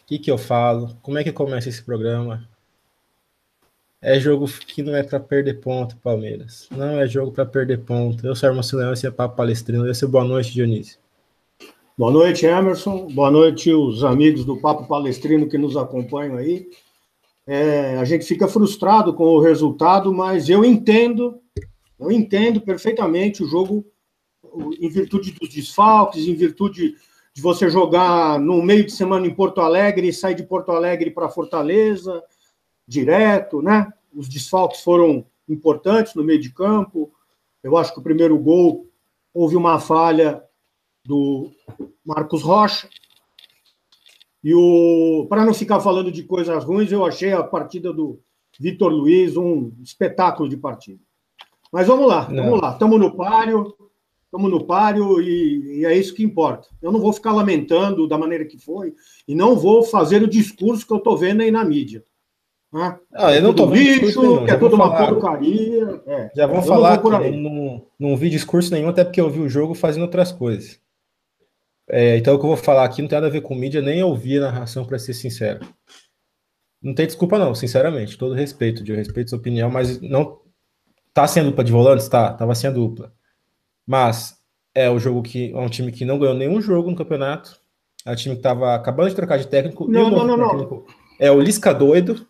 que eu falo? Como é que começa esse programa? É jogo que não é para perder ponto, Palmeiras. Não é jogo para perder ponto. Eu sou Armando Leão, esse é Papo Palestrino. Esse é boa noite, Dionísio. Boa noite, Emerson. Boa noite, os amigos do Papo Palestrino que nos acompanham aí. A gente fica frustrado com o resultado, mas eu entendo perfeitamente o jogo em virtude dos desfalques, em virtude de você jogar no meio de semana em Porto Alegre e sair de Porto Alegre para Fortaleza, direto, né? Os desfalques foram importantes no meio de campo. Eu acho que o primeiro gol houve uma falha do Marcos Rocha. Para não ficar falando de coisas ruins, eu achei a partida do Vitor Luiz um espetáculo de partida. Mas vamos lá. Não. Estamos no páreo e é isso que importa. Eu não vou ficar lamentando da maneira que foi e não vou fazer o discurso que eu estou vendo aí na mídia. Né? Ah, Que é eu não tudo tô vendo discurso lixo, nenhum. que é tudo uma porcaria. Já vão Eu não vou falar por que aí. não vi discurso nenhum, até porque eu vi o jogo fazendo outras coisas. Então o que eu vou falar aqui não tem nada a ver com mídia, nem ouvi a narração, para ser sincero. Não tem desculpa, não, sinceramente. Todo respeito, de respeito sua opinião, mas não tá sem dupla de volantes? Tá, tava sem a dupla. Mas é o jogo que é um time que não ganhou nenhum jogo no campeonato. É um time que tava acabando de trocar de técnico e o Não, não, novo não, não. técnico é o Lisca doido,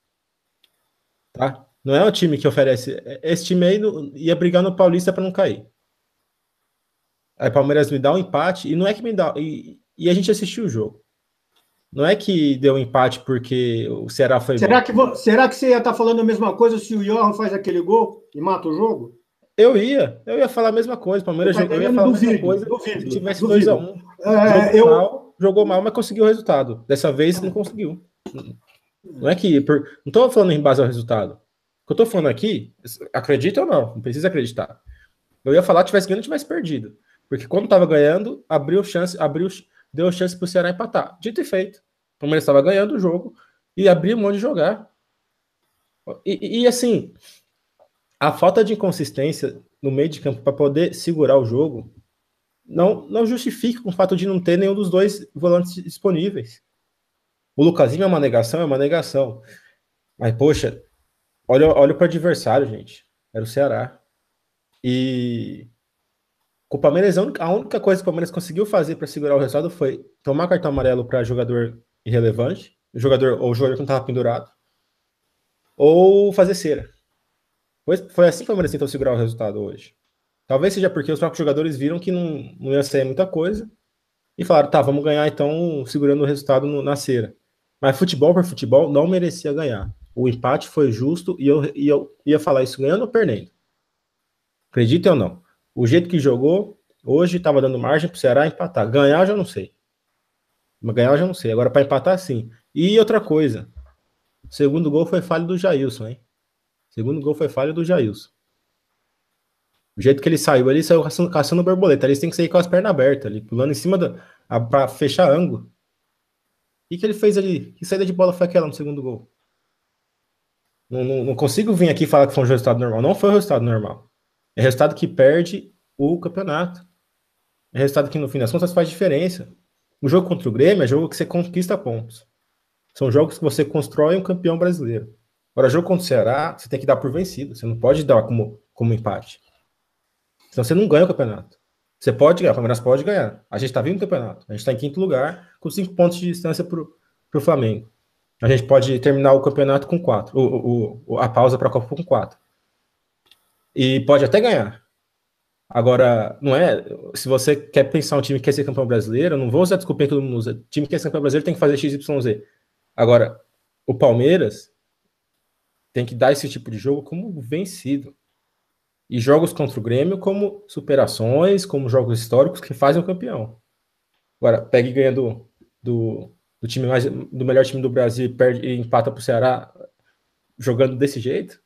tá? Não é um time que oferece. Esse time aí ia brigar no Paulista para não cair. Aí o Palmeiras me dá um empate e não é que me dá. E a gente assistiu o jogo. Não é que deu um empate porque o Ceará foi bem. Será que você ia estar falando a mesma coisa se o Johan faz aquele gol e mata o jogo? Eu ia falar a mesma coisa. Você está Eu ia entendendo? falar a mesma Duvido, coisa se duvido, tivesse 2 a duvido. um. É, eu, Jogou mal, mas conseguiu o resultado. Dessa vez não conseguiu. Não é que. Não tô falando em base ao resultado. O que eu tô falando aqui, acredita ou não precisa acreditar. Eu ia falar tivesse ganho, tivesse perdido. Porque quando tava ganhando, deu chance pro Ceará empatar. Dito e feito. O Palmeiras estava ganhando o jogo e abriu mão de jogar. E assim, a falta de inconsistência no meio de campo para poder segurar o jogo não justifica com o fato de não ter nenhum dos dois volantes disponíveis. O Lucasinho é uma negação, é uma negação. Mas, poxa, olha para o adversário, gente. Era o Ceará. E com o Palmeiras, a única coisa que o Palmeiras conseguiu fazer para segurar o resultado foi tomar cartão amarelo para jogador irrelevante, ou jogador que não estava pendurado, ou fazer cera. Foi assim que o Palmeiras tentou segurar o resultado hoje. Talvez seja porque os próprios jogadores viram que não ia sair muita coisa e falaram, tá, vamos ganhar então segurando o resultado na cera. Mas futebol por futebol não merecia ganhar. O empate foi justo e eu ia falar isso ganhando ou perdendo. Acreditem ou não. O jeito que jogou, hoje estava dando margem para o Ceará empatar. Ganhar eu já não sei. Mas ganhar eu já não sei. Agora para empatar, sim. E outra coisa. O segundo gol foi falha do Jailson, hein? O segundo gol foi falha do Jailson. O jeito que ele saiu caçando borboleta. Eles têm que sair com as pernas abertas ali, pulando em cima para fechar ângulo. O que ele fez ali? Que saída de bola foi aquela no segundo gol? Não consigo vir aqui e falar que foi um resultado normal. Não foi um resultado normal. É resultado que perde o campeonato. É resultado que, no fim das contas, faz diferença. O jogo contra o Grêmio é jogo que você conquista pontos. São jogos que você constrói um campeão brasileiro. Agora, jogo contra o Ceará, você tem que dar por vencido. Você não pode dar como empate. Senão você não ganha o campeonato. Você pode ganhar, o Palmeiras pode ganhar. A gente está vindo no campeonato. A gente está em quinto lugar, com 5 pontos de distância para o Flamengo. A gente pode terminar o campeonato com 4. A pausa para a Copa com 4. E pode até ganhar. Agora, não é. Se você quer pensar um time que quer ser campeão brasileiro, não vou usar desculpa que todo mundo usa. O time que quer ser campeão brasileiro tem que fazer XYZ. Agora, o Palmeiras tem que dar esse tipo de jogo como vencido. E jogos contra o Grêmio como superações, como jogos históricos que fazem o campeão. Agora, pega e ganha do time do melhor time do Brasil e perde e empata pro Ceará jogando desse jeito.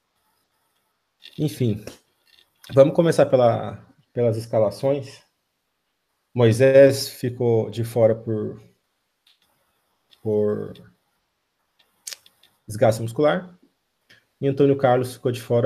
Enfim, vamos começar pelas escalações. Moisés ficou de fora por desgaste muscular. E Antônio Carlos ficou de fora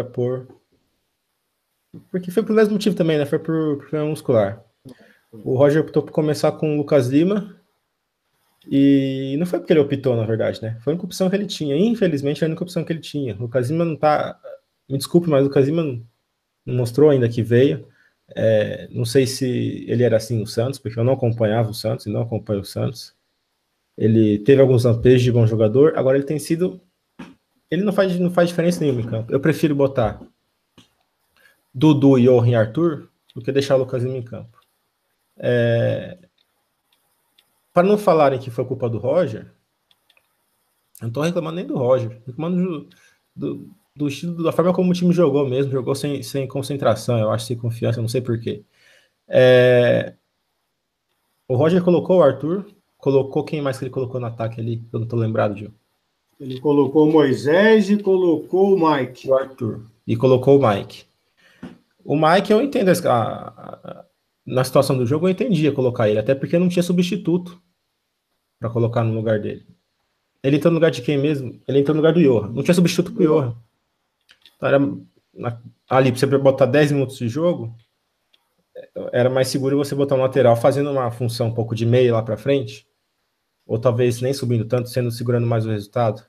porque foi por mesmo motivo também, né? Foi por problema muscular. O Roger optou por começar com o Lucas Lima E não foi porque ele optou, na verdade, né? Foi a única opção que ele tinha. Infelizmente, é a única opção que ele tinha. O Lucas Lima não tá. Me desculpe, mas o Lucas Lima não mostrou ainda que veio. Não sei se ele era assim no Santos, porque eu não acompanhava o Santos e não acompanho o Santos. Ele teve alguns lampejos de bom jogador, agora ele tem sido. Ele não faz diferença nenhuma em campo. Eu prefiro botar Dudu, Johan e Arthur do que deixar o Lucas Lima em campo. Para não falarem que foi culpa do Roger, eu não tô reclamando nem do Roger, reclamando do estilo, da forma como o time jogou mesmo, jogou sem concentração, eu acho, sem confiança, não sei porquê. O Roger colocou o Arthur, colocou quem mais que ele colocou no ataque ali, eu não tô lembrado, Gil. Ele colocou o Moisés e colocou o Mike. O Arthur. E colocou o Mike. O Mike, eu entendo na situação do jogo, eu entendia colocar ele, até porque não tinha substituto para colocar no lugar dele. Ele entrou no lugar de quem mesmo? Ele entrou no lugar do Johan. Não tinha substituto pro Johan. Então ali, pra você botar 10 minutos de jogo, era mais seguro você botar um lateral fazendo uma função um pouco de meia lá para frente, ou talvez nem subindo tanto, segurando mais o resultado.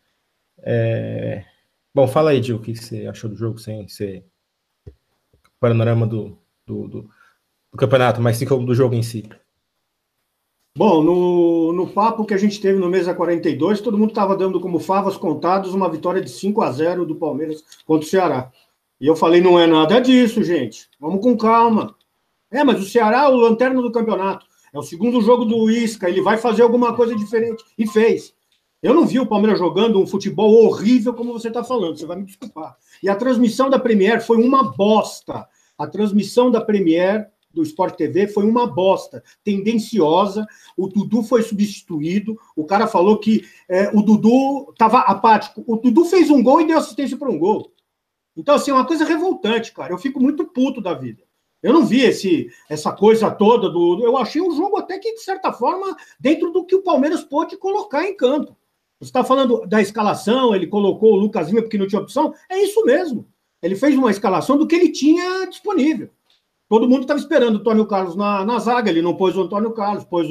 Bom, fala aí, Gil, o que você achou do jogo sem ser panorama do campeonato, mas sim como do jogo em si. Bom, no papo que a gente teve no Mesa 42, todo mundo estava dando como favas contadas uma vitória de 5-0 do Palmeiras contra o Ceará. E eu falei, não é nada disso, gente. Vamos com calma. Mas o Ceará é o lanterna do campeonato. É o segundo jogo do Isca, ele vai fazer alguma coisa diferente. E fez. Eu não vi o Palmeiras jogando um futebol horrível como você está falando, você vai me desculpar. E a transmissão da Premier foi uma bosta. A transmissão da Premier do Sport TV foi uma bosta, tendenciosa. O Dudu foi substituído. O cara falou que o Dudu estava apático. O Dudu fez um gol e deu assistência para um gol. Então, assim, é uma coisa revoltante, cara. Eu fico muito puto da vida. Eu não vi essa coisa toda eu achei um jogo até que, de certa forma, dentro do que o Palmeiras pôde colocar em campo. Você está falando da escalação, ele colocou o Lucas Lima porque não tinha opção. É isso mesmo. Ele fez uma escalação do que ele tinha disponível. Todo mundo estava esperando o Antônio Carlos na zaga, ele não pôs o Antônio Carlos, pôs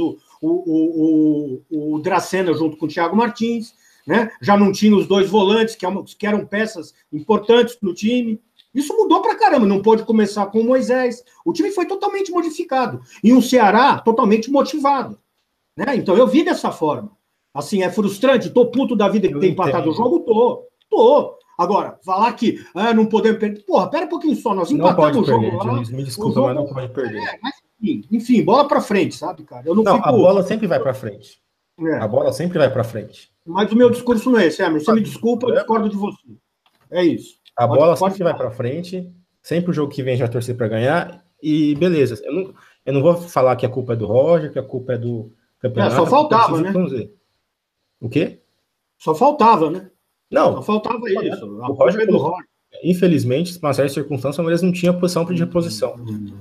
o Dracena junto com o Thiago Martins, né? Já não tinha os dois volantes, que eram peças importantes no time. Isso mudou pra caramba, não pôde começar com o Moisés. O time foi totalmente modificado. E um Ceará totalmente motivado. Né? Então eu vi dessa forma. Assim, é frustrante, tô puto da vida que tem empatado o jogo, tô. Agora, falar que não podemos perder. Porra, pera um pouquinho só, nós empatamos o jogo lá. Me desculpa, mas não pode perder. Mas, enfim, bola pra frente, sabe, cara? Eu não fico... a bola sempre vai pra frente. A bola sempre vai pra frente. Mas o meu discurso não é esse, Emerson. Você me desculpa, eu discordo de você. É isso. A bola sempre vai pra frente, sempre o jogo que vem já torcer pra ganhar, e beleza. Eu não vou falar que a culpa é do Roger, que a culpa é do campeonato. Só faltava, né? O quê? Só faltava, né? Não. Só faltava isso. O Roger, infelizmente, nas certas circunstâncias, o Palmeiras não tinha posição de reposição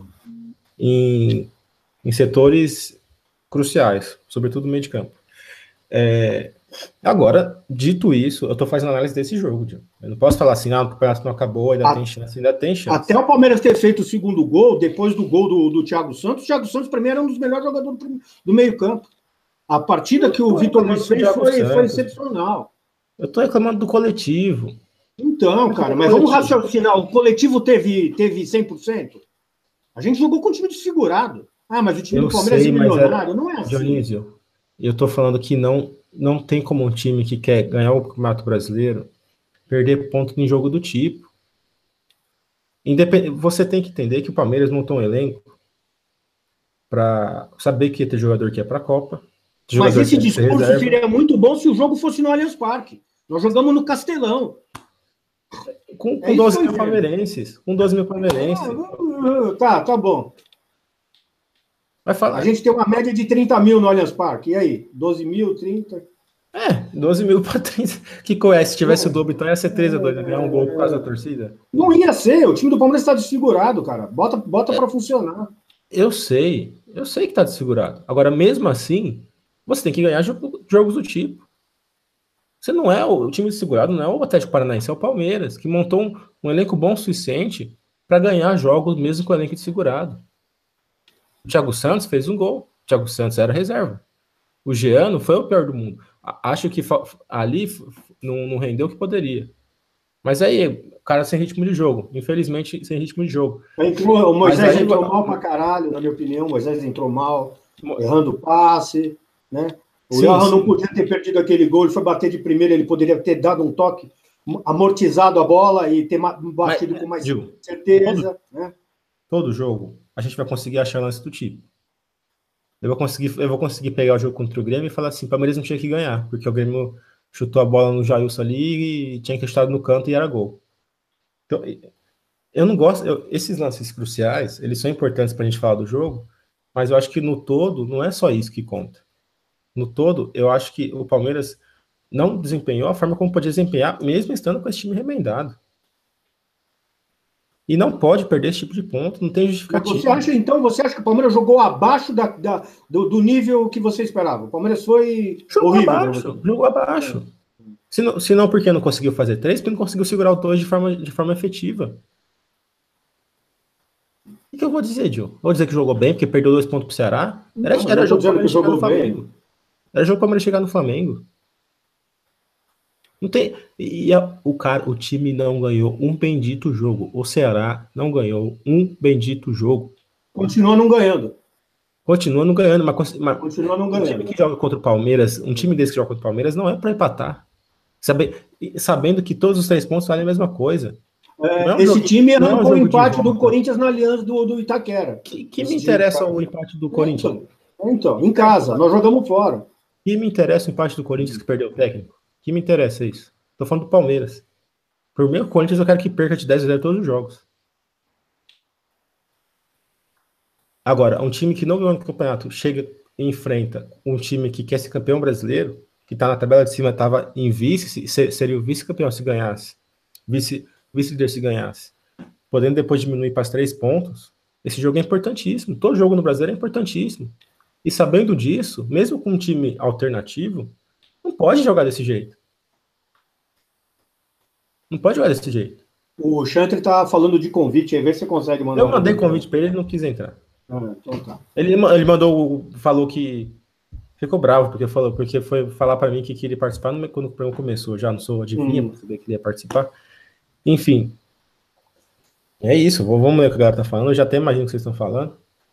em setores cruciais, sobretudo no meio de campo. Agora, dito isso, eu tô fazendo análise desse jogo, Gil. Eu não posso falar assim, o campeonato não acabou, ainda tem chance. Até o Palmeiras ter feito o segundo gol, depois do gol do Thiago Santos, o Thiago Santos, para mim, era um dos melhores jogadores do meio campo. A partida que o Vitor Luiz fez foi excepcional. Eu tô reclamando do coletivo. Então, cara, mas vamos raciocinar. O coletivo teve 100%? A gente jogou com o time desfigurado. Mas o time do Palmeiras é milionário, não é assim. Dionísio, eu tô falando que não tem como um time que quer ganhar o Campeonato Brasileiro perder ponto em jogo do tipo. Você tem que entender que o Palmeiras montou um elenco para saber que ia ter jogador que é para a Copa. Mas esse discurso seria muito bom se o jogo fosse no Allianz Parque. Nós jogamos no Castelão. Com 12 mil palmeirenses. Com 12 mil palmeirenses. Tá bom. Vai falar. A gente tem uma média de 30 mil no Allianz Parque. E aí? 12 mil, 30? 12 mil para 30. Que coisa, se tivesse o dobro, então ia ser 13-2, ia ganhar um gol por causa da torcida. Não ia ser. O time do Palmeiras está desfigurado, cara. Bota para funcionar. Eu sei que está desfigurado. Agora, mesmo assim, você tem que ganhar jogos do tipo. Você não é o time desfigurado, não é o Atlético Paranaense, é o Palmeiras, que montou um elenco bom o suficiente para ganhar jogos mesmo com o elenco desfigurado. O Thiago Santos fez um gol. O Thiago Santos era reserva. O Jean não foi o pior do mundo. Acho que ali não rendeu o que poderia. Mas aí, o cara sem ritmo de jogo. Infelizmente, sem ritmo de jogo. O Moisés entrou mal pra caralho, na minha opinião. O Moisés entrou mal, errando o passe, né? O Johan não podia ter perdido aquele gol, ele foi bater de primeira, ele poderia ter dado um toque, amortizado a bola e ter batido com mais certeza. Todo jogo, a gente vai conseguir achar lance do tipo. Eu vou conseguir pegar o jogo contra o Grêmio e falar assim, o Palmeiras não tinha que ganhar, porque o Grêmio chutou a bola no Jailson ali e tinha que estar no canto e era gol. Então, eu não gosto... esses lances cruciais, eles são importantes pra gente falar do jogo, mas eu acho que no todo, não é só isso que conta. No todo, eu acho que o Palmeiras não desempenhou a forma como podia desempenhar, mesmo estando com esse time remendado. E não pode perder esse tipo de ponto, não tem justificativa. Você acha que o Palmeiras jogou abaixo do nível que você esperava? O Palmeiras foi horrível. Jogou abaixo. Se não, porque não conseguiu fazer 3, porque não conseguiu segurar o 2 de forma efetiva. O que eu vou dizer, Gil? Vou dizer que jogou bem, porque perdeu 2 pontos pro Ceará? Era jogo para ele chegar no Flamengo. Era jogo para ele chegar no Flamengo. Não tem. O time não ganhou um bendito jogo. O Ceará não ganhou um bendito jogo. Continua não ganhando. Continua não ganhando, mas continua não ganhando. Um time que joga contra o Palmeiras, um time desse que joga contra o Palmeiras não é para empatar. Sabendo que todos os 3 pontos valem a mesma coisa. Esse time arrancou o empate do Corinthians na Aliança do Itaquera. Que me interessa o empate do Corinthians? Então, em casa, nós jogamos fora. Que me interessa o empate do Corinthians que perdeu o técnico? Que me interessa isso? Tô falando do Palmeiras. Por mim, o Corinthians eu quero que perca de 10-0 todos os jogos. Agora, um time que não ganhou no campeonato chega e enfrenta um time que quer ser campeão brasileiro, que tá na tabela de cima, tava em vice, seria o vice-campeão se ganhasse. Vice-líder se ganhasse. Podendo depois diminuir para 3 pontos, esse jogo é importantíssimo. Todo jogo no Brasileiro é importantíssimo. E sabendo disso, mesmo com um time alternativo, não pode jogar desse jeito. Não pode jogar desse jeito. O Chantre tá falando de convite aí, vê se você consegue mandar. Eu mandei convite para ele não quis entrar. Então tá. Ele falou que ficou bravo, porque foi falar para mim que queria participar quando o programa começou. Já não sou adivinha, para saber que ele ia participar. Enfim. É isso, vamos ler o que a galera tá falando. Eu já até imagino o que vocês estão falando.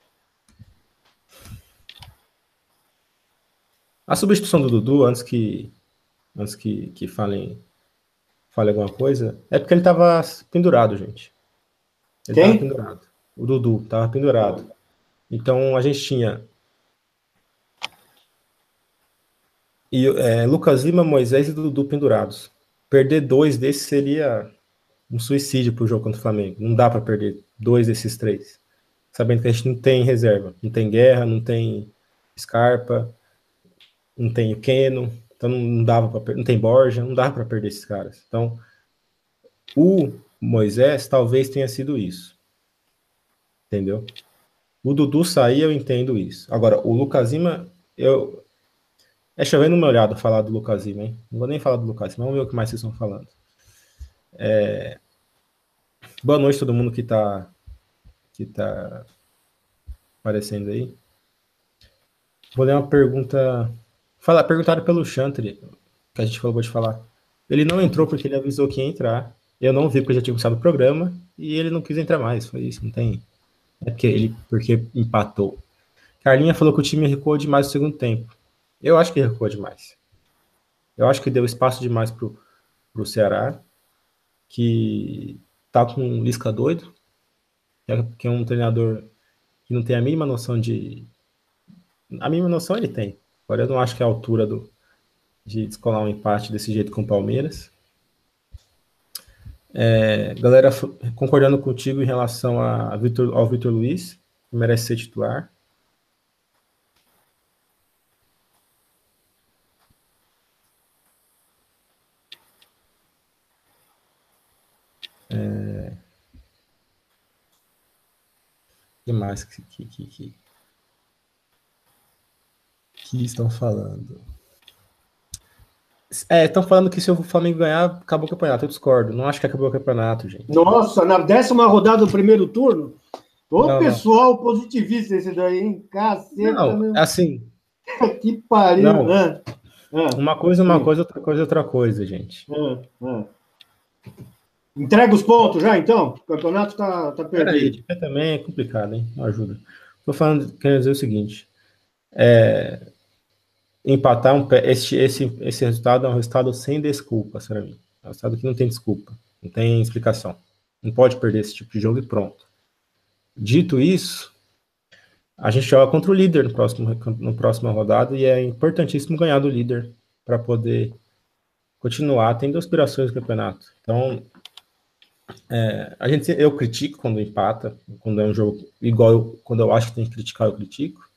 A substituição do Dudu, antes que fale alguma coisa, é porque ele tava pendurado, gente. Ele tava pendurado. O Dudu tava pendurado. Então a gente tinha Lucas Lima, Moisés e Dudu pendurados. Perder 2 desses seria um suicídio pro jogo contra o Flamengo. Não dá para perder 2 desses 3. Sabendo que a gente não tem reserva. Não tem Guerra, não tem Scarpa, não tem o Keno. Então não dava para, não tem Borja, não dava para perder esses caras. Então o Moisés talvez tenha sido isso. Entendeu? O Dudu sair, eu entendo isso. Agora, o Lucas Lima, é chovendo uma olhada falar do Lucas Lima, hein? Não vou nem falar do Lucas Lima, vamos ver o que mais vocês estão falando. Boa noite a todo mundo que tá aparecendo aí. Vou ler uma pergunta. Perguntaram pelo Chantre, que a gente acabou de falar. Ele não entrou porque ele avisou que ia entrar. Eu não vi porque já tinha começado o programa e ele não quis entrar mais. Foi isso, não tem. É porque empatou. Carlinha falou que o time recuou demais no segundo tempo. Eu acho que recuou demais. Eu acho que deu espaço demais pro Ceará, que tá com um Lisca doido, que é um treinador que não tem a mínima noção de... A mínima noção ele tem. Agora eu não acho que é a altura de descolar um empate desse jeito com o Palmeiras. Galera concordando contigo em relação ao Vitor Luiz, que merece ser titular. O que mais que estão falando? Estão falando que se o Flamengo ganhar, acabou o campeonato. Eu discordo. Não acho que acabou o campeonato, gente. Nossa, na 10ª rodada do primeiro turno? Pessoal positivista esse daí, hein? Caceta. Não, assim, Que pariu, Não, né? uma coisa, outra coisa, outra coisa, gente. Ah. Entrega os pontos já, então? O campeonato tá Peraí, perdido. também é complicado, hein? Não ajuda. Tô falando, quero dizer o seguinte: empatar esse resultado é um resultado sem desculpa, para mim. É um resultado que não tem desculpa, não tem explicação. Não pode perder esse tipo de jogo e pronto. Dito isso, a gente joga contra o líder no próximo rodada e é importantíssimo ganhar do líder para poder continuar tendo aspirações do campeonato. Então, eu critico quando empata, quando é um jogo igual quando eu acho que tem que criticar, eu critico.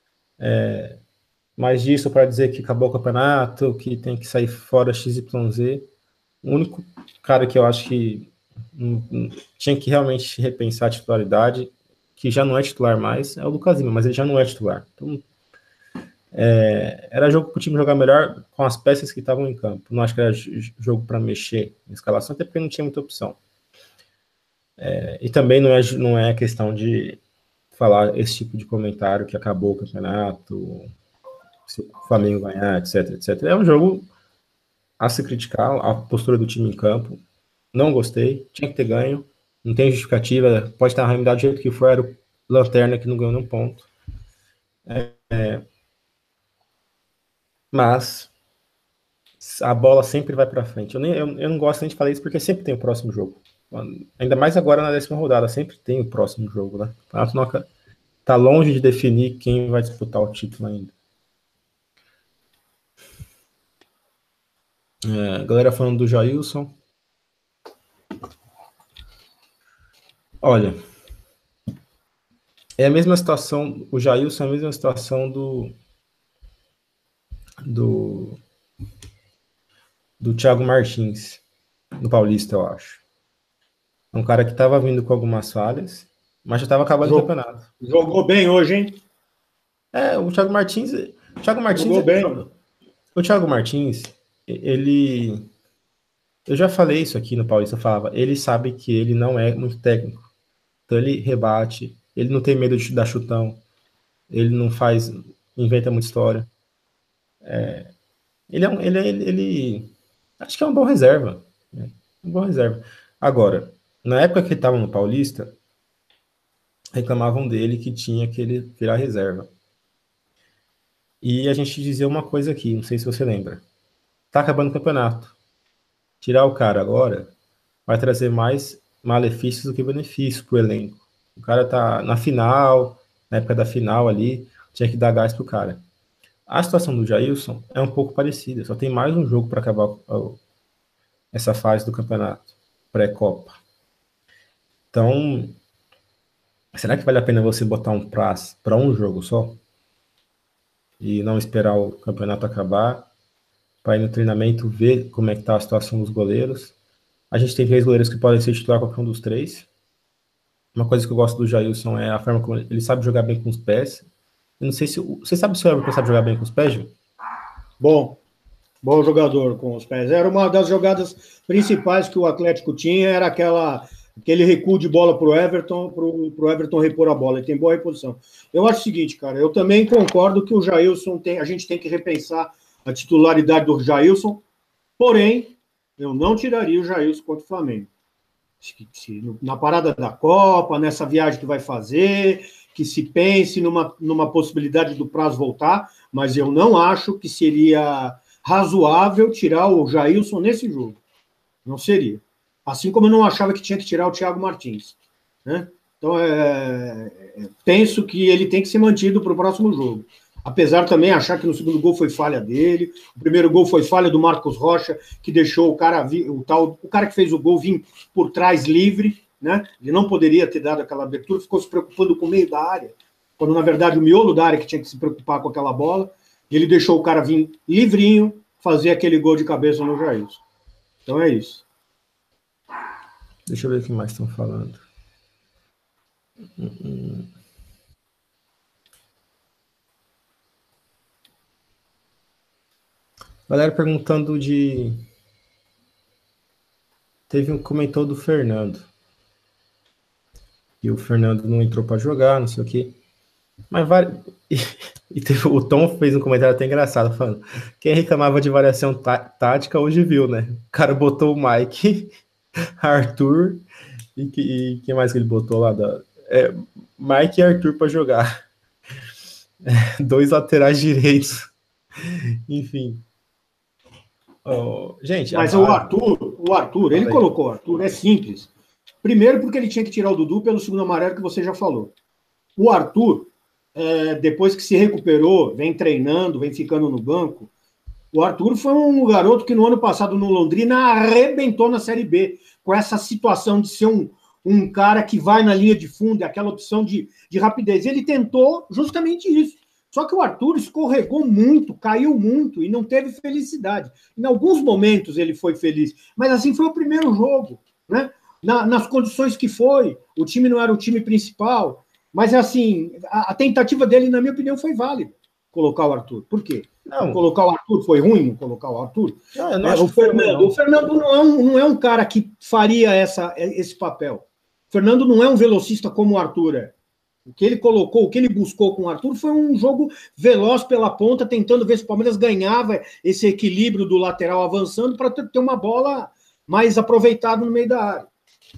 Mas disso para dizer que acabou o campeonato, que tem que sair fora XYZ, o único cara que eu acho que tinha que realmente repensar a titularidade, que já não é titular mais, é o Lucas Lima, mas ele já não é titular. Então, era jogo para o time jogar melhor com as peças que estavam em campo. Não acho que era jogo para mexer na escalação, até porque não tinha muita opção. E também não é questão de falar esse tipo de comentário que acabou o campeonato, se o Flamengo ganhar, etc, etc. É um jogo a se criticar, a postura do time em campo. Não gostei, tinha que ter ganho, não tem justificativa, pode estar arraimidado do jeito que for, era o Lanterna que não ganhou nenhum ponto. Mas a bola sempre vai para frente. Eu não gosto nem de falar isso porque sempre tem o próximo jogo. Ainda mais agora na 10ª rodada, sempre tem o próximo jogo, né? O campeonato tá longe de definir quem vai disputar o título ainda. Galera falando do Jailson. Olha, é a mesma situação, o Jailson é a mesma situação do, do Thiago Martins, no Paulista, eu acho. É um cara que estava vindo com algumas falhas, mas já estava acabando o campeonato. Jogou bem hoje, hein? O Thiago Martins. Thiago Martins. Jogou bem. O Thiago Martins, ele. Eu já falei isso aqui no Paulista, eu falava, ele sabe que ele não é muito técnico. Então ele rebate, ele não tem medo de dar chutão, ele não faz, inventa muita história. Ele acho que é um bom reserva. Né? Um bom reserva. Agora, na época que ele estava no Paulista, reclamavam dele que tinha que ele virar reserva. E a gente dizia uma coisa aqui, não sei se você lembra. Tá acabando o campeonato. Tirar o cara agora vai trazer mais malefícios do que benefícios pro elenco. O cara tá na final, na época da final ali, tinha que dar gás pro cara. A situação do Jailson é um pouco parecida, só tem mais um jogo para acabar essa fase do campeonato, pré-copa. Então, será que vale a pena você botar um prazo para um jogo só? E não esperar o campeonato acabar, para ir no treinamento ver como é que tá a situação dos goleiros? A gente tem 3 goleiros que podem ser titular qualquer um dos 3. Uma coisa que eu gosto do Jailson é a forma como ele sabe jogar bem com os pés. Eu não sei se. Você sabe se o Everton sabe jogar bem com os pés, Gil? Bom jogador com os pés. Era uma das jogadas principais que o Atlético tinha, era aquele recuo de bola para o Everton repor a bola. Ele tem boa reposição. Eu acho o seguinte, cara, eu também concordo que o Jailson a gente tem que repensar a titularidade do Jailson, porém, eu não tiraria o Jailson contra o Flamengo. Na parada da Copa, nessa viagem que vai fazer, que se pense numa possibilidade do prazo voltar, mas eu não acho que seria razoável tirar o Jailson nesse jogo. Não seria. Assim como eu não achava que tinha que tirar o Thiago Martins. Né? Então, penso que ele tem que ser mantido para o próximo jogo. Apesar também de achar que no segundo gol foi falha dele, o primeiro gol foi falha do Marcos Rocha, que deixou o cara que fez o gol vir por trás livre, né? Ele não poderia ter dado aquela abertura, ficou se preocupando com o meio da área, quando na verdade o miolo da área que tinha que se preocupar com aquela bola, e ele deixou o cara vir livrinho, fazer aquele gol de cabeça no Jailson. Então é isso. Deixa eu ver o que mais estão falando. Galera perguntando de. Teve um comentou do Fernando. E o Fernando não entrou para jogar, não sei o quê. Mas e o Tom fez um comentário até engraçado, falando: quem reclamava de variação tática hoje viu, né? O cara botou o Mike, Arthur e quem mais que ele botou lá? Mike e Arthur para jogar. Dois laterais direitos. Enfim. Gente, a Mas base. O Arthur, ele colocou o Arthur, é simples. Primeiro porque ele tinha que tirar o Dudu pelo segundo amarelo que você já falou. O Arthur, depois que se recuperou, vem treinando, vem ficando no banco, o Arthur foi um garoto que no ano passado no Londrina arrebentou na Série B, com essa situação de ser um cara que vai na linha de fundo, aquela opção de rapidez. Ele tentou justamente isso. Só que o Arthur escorregou muito, caiu muito e não teve felicidade. Em alguns momentos ele foi feliz, mas assim foi o primeiro jogo, né? Nas condições que foi, o time não era o time principal, mas assim, a tentativa dele, na minha opinião, foi válida, colocar o Arthur. Por quê? Não, Colocar o Arthur foi ruim, colocar o Arthur? não, eu não acho que foi ruim, O Fernando não é um cara que faria esse papel. O Fernando não é um velocista como o Arthur é. O que ele colocou, o que ele buscou com o Arthur foi um jogo veloz pela ponta, tentando ver se o Palmeiras ganhava esse equilíbrio do lateral avançando para ter uma bola mais aproveitada no meio da área.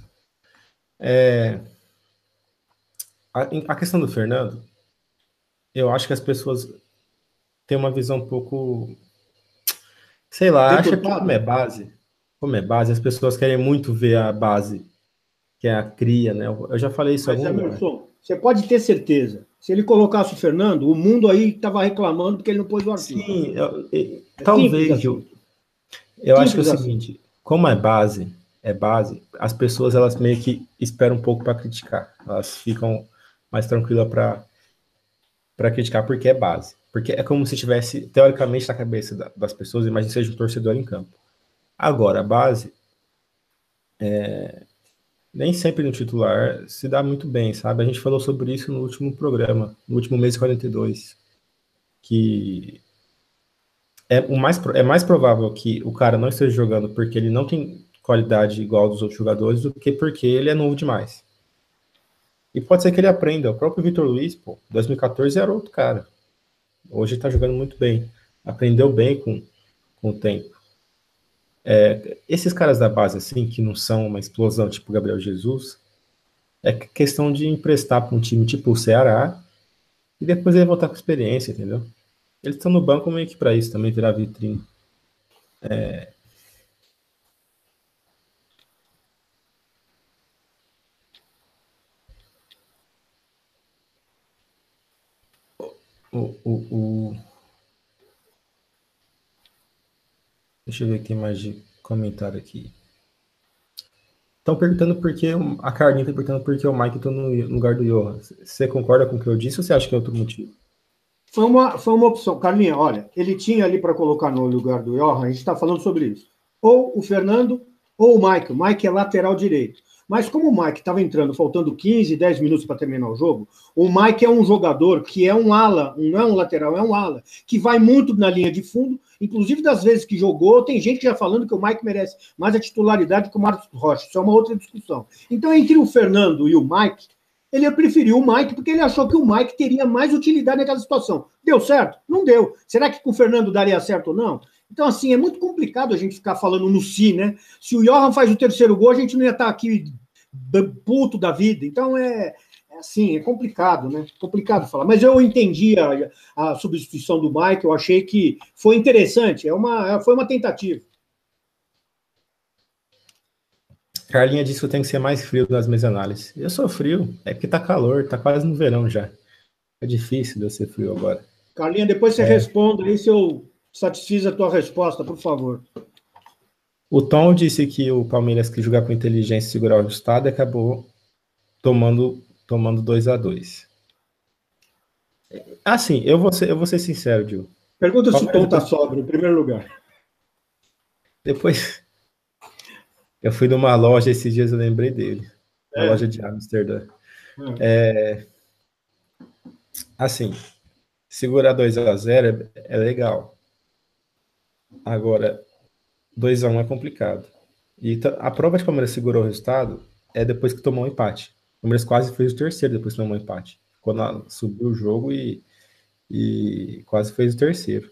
A questão do Fernando, eu acho que as pessoas têm uma visão um pouco, sei lá, acha que como é base, as pessoas querem muito ver a base, que é a cria, né? Eu já falei isso em Mas, algum lugar. Emerson, você pode ter certeza, se ele colocasse o Fernando, o mundo aí estava reclamando porque ele não pôs o Arthur. Sim, É simples talvez, assim. eu acho que é o Simples assim. seguinte, como é base, as pessoas elas meio que esperam um pouco para criticar, elas ficam mais tranquilas para criticar porque é base. Porque é como se tivesse, teoricamente, na cabeça das pessoas, imagine seja um torcedor em campo. Agora, a base, nem sempre no titular se dá muito bem, sabe? A gente falou sobre isso no último programa, no último mês 42, que é mais provável que o cara não esteja jogando porque ele não tem qualidade igual dos outros jogadores do que porque ele é novo demais. E pode ser que ele aprenda. O próprio Vitor Luiz, pô, 2014 era outro cara. Hoje ele tá jogando muito bem. Aprendeu bem com o tempo. Esses caras da base, assim, que não são uma explosão tipo Gabriel Jesus, é questão de emprestar para um time tipo o Ceará e depois ele voltar com experiência, entendeu? Eles estão no banco meio que para isso também, virar vitrine. O, o, o... Deixa eu ver aqui mais de comentário aqui. Estão perguntando por que a Carlinha está perguntando por que o Mike está no lugar do Johan. Você concorda com o que eu disse ou você acha que é outro motivo? Foi uma opção. Carlinha, olha, ele tinha ali para colocar no lugar do Johan, a gente está falando sobre isso. Ou o Fernando ou o Mike. O Mike é lateral direito. Mas como o Mike estava entrando, faltando 15, 10 minutos para terminar o jogo, o Mike é um jogador que é um ala, não é um lateral, é um ala, que vai muito na linha de fundo, inclusive das vezes que jogou, tem gente já falando que o Mike merece mais a titularidade que o Marcos Rocha, isso é uma outra discussão. Então, entre o Fernando e o Mike, ele preferiu o Mike porque ele achou que o Mike teria mais utilidade naquela situação. Deu certo? Não deu. Será que com o Fernando daria certo ou não? Então, assim, é muito complicado a gente ficar falando no si, né? Se o Johan faz o terceiro gol, a gente não ia estar aqui puto da vida. Então, assim, é complicado, né? Complicado falar. Mas eu entendi a substituição do Mike, eu achei que foi interessante. Foi uma tentativa. Carlinha disse que eu tenho que ser mais frio nas minhas análises. Eu sou frio, é porque tá calor, tá quase no verão já. É difícil de eu ser frio agora. Carlinha, depois você responde aí se eu satisfiz a tua resposta, por favor. O Tom disse que o Palmeiras que jogar com inteligência e segurar o resultado acabou tomando 2-2. Assim, eu vou ser sincero, Dil. Pergunta se o Tom tá sóbrio, em primeiro lugar. Depois, eu fui numa loja esses dias, eu lembrei dele. Uma loja de Amsterdã. Assim, segurar 2-0 é legal. Agora, 2-1 é complicado. E a prova de que o Palmeiras segurou o resultado é depois que tomou um empate. O Palmeiras quase fez o terceiro depois que tomou um empate. quando subiu o jogo e quase fez o terceiro.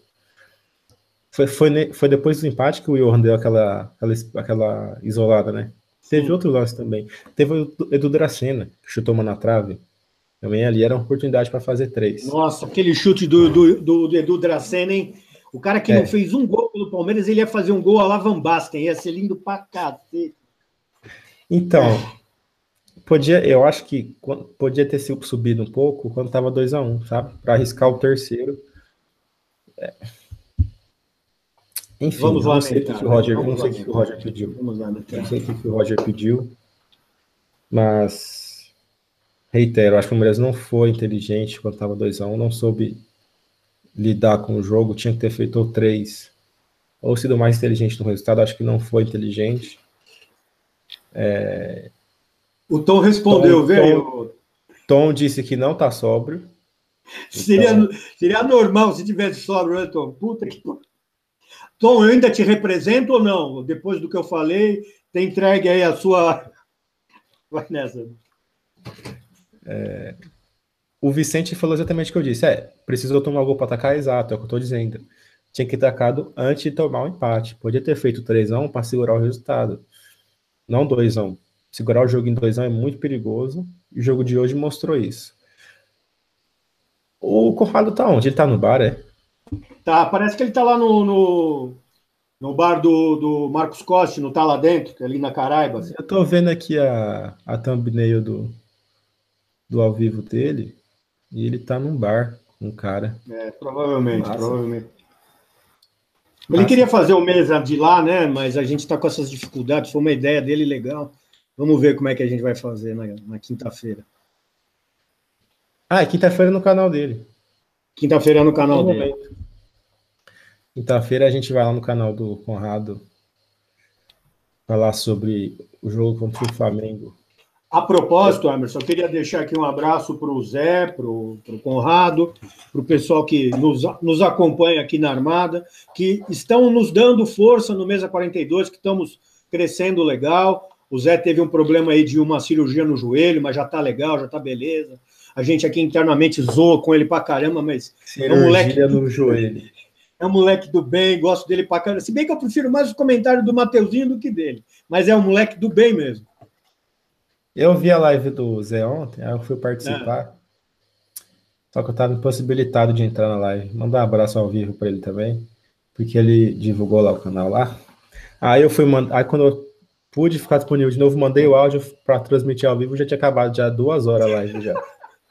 Foi depois do empate que o Johan deu aquela isolada, né? Teve Sim. outro lance também. Teve o Edu Dracena, que chutou uma na trave. Também ali era uma oportunidade para fazer 3. Nossa, aquele chute do Edu Dracena, hein? O cara que não fez um gol pelo Palmeiras, ele ia fazer um gol a la Van Basten, ia ser lindo pra cacete. Então, eu acho que podia ter sido subido um pouco quando estava 2-1, sabe? Para arriscar o terceiro. Enfim, Vamos eu não sei o que lamentar, o né? Roger, Vamos não sei o que o lamentar. Roger pediu. Vamos lamentar. Não sei o que o Roger pediu, mas reitero, acho que o Palmeiras não foi inteligente quando estava 2-1, não soube lidar com o jogo, tinha que ter feito o 3, ou sido mais inteligente no resultado, acho que não foi inteligente. O Tom respondeu, veio. Tom disse que não tá sóbrio. Seria normal se tivesse sóbrio, né, Tom? Puta que. Tom, eu ainda te represento ou não? Depois do que eu falei, tem entregue aí a sua. Vai nessa. O Vicente falou exatamente o que eu disse. Precisou tomar o gol para atacar, exato, é o que eu tô dizendo. Tinha que ter atacado antes de tomar o empate. Podia ter feito 3-1 para segurar o resultado. Não 2-1. Segurar o jogo em 2-1 é muito perigoso. E o jogo de hoje mostrou isso. O Conrado tá onde? Ele tá no bar, é? Tá, parece que ele tá lá no bar do Marcos Costa, não tá lá dentro, ali na Caraíba. Eu tô vendo aqui a thumbnail do ao vivo dele. E ele tá num bar com um cara. Provavelmente, Massa. provavelmente. Ele Massa. queria fazer o mesa de lá, né? Mas a gente está com essas dificuldades. Foi uma ideia dele legal. Vamos ver como é que a gente vai fazer na quinta-feira. É quinta-feira no canal dele. Quinta-feira no canal dele. Quinta-feira a gente vai lá no canal do Conrado falar sobre o jogo contra o Flamengo. A propósito, Emerson, eu queria deixar aqui um abraço para o Zé, para o Conrado, para o pessoal que nos acompanha aqui na Armada, que estão nos dando força no Mesa 42, que estamos crescendo legal. O Zé teve um problema aí de uma cirurgia no joelho, mas já está legal, já está beleza. A gente aqui internamente zoa com ele pra caramba, mas cirurgia é um moleque no joelho. É um moleque do bem, gosto dele pra caramba. Se bem que eu prefiro mais os comentários do Mateuzinho do que dele, mas é um moleque do bem mesmo. Eu vi a live do Zé ontem, aí eu fui participar. Só que eu estava impossibilitado de entrar na live. Mandar um abraço ao vivo para ele também, porque ele divulgou lá o canal lá. Aí eu fui aí quando eu pude ficar disponível de novo, mandei o áudio para transmitir ao vivo, já tinha acabado já 2 horas a live já.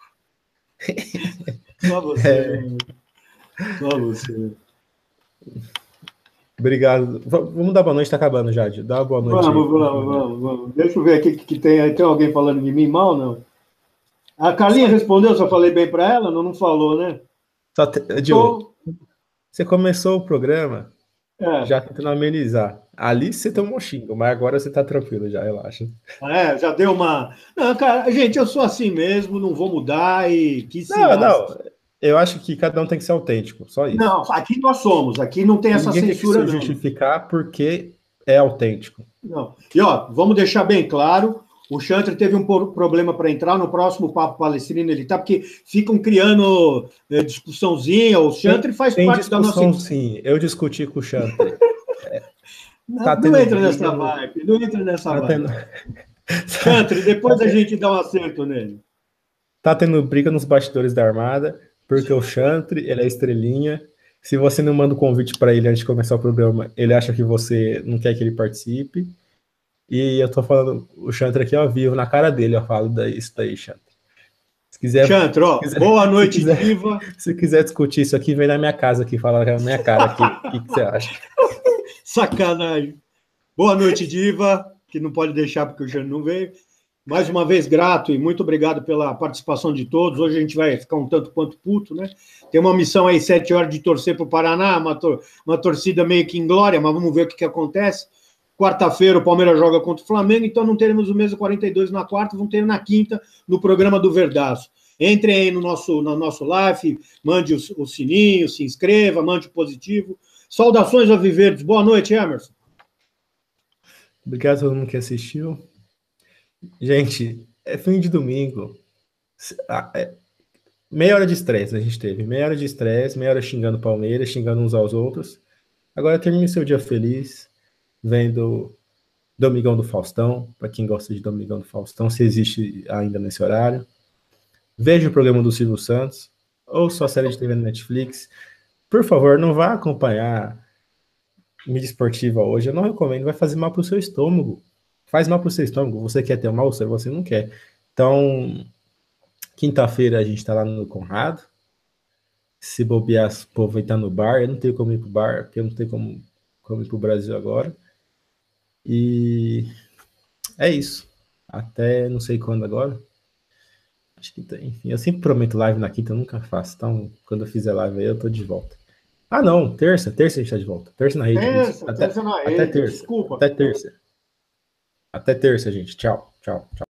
Só você. Só você. Obrigado. Vamos dar boa noite, tá acabando já. Dá uma boa noite. Vamos. Deixa eu ver aqui que tem aí. Tem alguém falando de mim mal, não? A Carlinha respondeu, se eu falei bem para ela? Não falou, né? Diogo, você começou o programa já tentando amenizar. Ali você tomou xingo, mas agora você tá tranquilo já, relaxa. Já deu uma... Não, cara, gente, eu sou assim mesmo, não vou mudar e que se Não. Eu acho que cada um tem que ser autêntico, só isso. Não, aqui nós somos, aqui não tem essa Ninguém censura, tem que se justificar porque é autêntico. Não. E, vamos deixar bem claro, o Chantre teve um problema para entrar, no próximo Papo Palestrino ele tá, porque ficam criando discussãozinha, o Chantre faz parte da nossa... Sim, eu discuti com o Chantre. Não entra nessa vibe, não entra nessa vibe. Chantre, depois a gente dá um acerto nele. Tá tendo briga nos bastidores da Armada, porque o Chantre, ele é estrelinha. Se você não manda o convite para ele antes de começar o programa, ele acha que você não quer que ele participe. E eu tô falando o Chantre aqui ao vivo, na cara dele, eu falo isso daí, Chantre. Se quiser, Chantre, boa noite, Diva. Se quiser discutir isso aqui, vem na minha casa aqui, fala na minha cara aqui. O que você acha? Sacanagem. Boa noite, Diva, que não pode deixar porque o Chantre não veio. Mais uma vez, grato e muito obrigado pela participação de todos. Hoje a gente vai ficar um tanto quanto puto, né? Tem uma missão aí, 7 horas, de torcer para o Paraná, uma torcida meio que inglória, mas vamos ver o que acontece. Quarta-feira o Palmeiras joga contra o Flamengo, então não teremos o Mesa 42 na quarta, vamos ter na quinta, no programa do Verdaço. Entrem aí no nosso live, mande o sininho, se inscreva, mande o positivo. Saudações ao Viverdes. Boa noite, Emerson. Obrigado a todo mundo que assistiu. Gente, é fim de domingo. Meia hora de estresse a gente teve. Meia hora de estresse, meia hora xingando o Palmeiras, xingando uns aos outros. Agora termine seu dia feliz, vendo Domingão do Faustão, para quem gosta de Domingão do Faustão, se existe ainda nesse horário. Veja o programa do Silvio Santos, ou sua série de TV na Netflix. Por favor, não vá acompanhar mídia esportiva hoje. Eu não recomendo, vai fazer mal para o seu estômago. Faz mal para o seu estômago. Você quer ter um mal, você não quer. Então, quinta-feira a gente está lá no Conrado. Se bobear, o povo vai estar no bar. Eu não tenho como ir pro bar, porque eu não tenho como ir pro Brasil agora. E é isso. Até não sei quando agora. Acho que tem. Enfim, eu sempre prometo live na quinta, eu nunca faço. Então, quando eu fizer live aí, eu tô de volta. Ah, não, terça a gente tá de volta. Terça na rede. Terça na até rede, terça. desculpa. Até terça. Até terça, gente. Tchau, tchau, tchau.